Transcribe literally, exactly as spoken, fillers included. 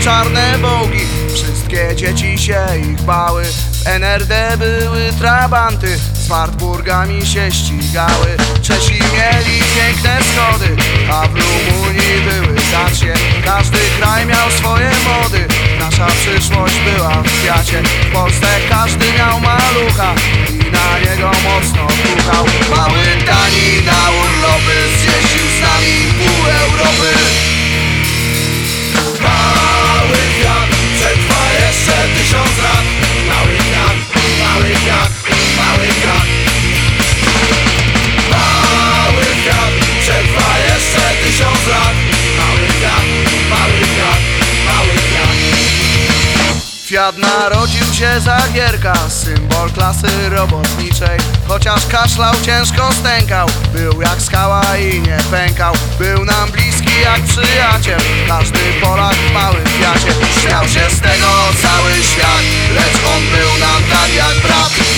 czarne bogi. Wszystkie dzieci się ich bały. W N R D były trabanty, z Wartburgami się ścigały. Czesi mieli piękne schody, a w Rumunii były dacie. Każdy kraj miał swoje mody, nasza przyszłość była w kwiacie. W Polsce każdy miał malucha i na niego mocno puchał. Mały Dani na urlopy zjeździł z nami pół Europy. Mały kwiat przetrwa jeszcze tysiąc lat. Mały kwiat, mały kwiat, mały kwiat. Mały kwiat przetrwa jeszcze tysiąc lat. Mały kwiat, mały kwiat, mały kwiat. Kwiat narodził się za Gierka, symbol klasy robotniczej. Chociaż kaszlał, ciężko stękał, był jak skała i nie pękał. Był nam bliski jak przyjaciel, każdy Polak w małym Fiacie. Śmiał się z tego cały świat, lecz on był nam tak jak brat.